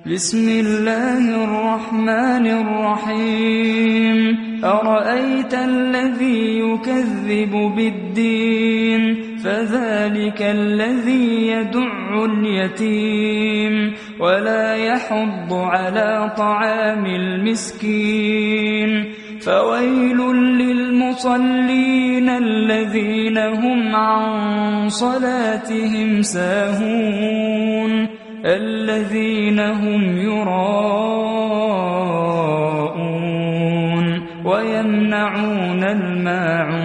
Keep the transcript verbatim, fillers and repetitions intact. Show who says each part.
Speaker 1: بسم الله الرحمن الرحيم أرأيت الذي يكذب بالدين فذلك الذي يدع اليتيم ولا يحض على طعام المسكين فويل للمصلين الذين هم عن صلاتهم ساهون الذين هم يراءون ويمنعون الماعون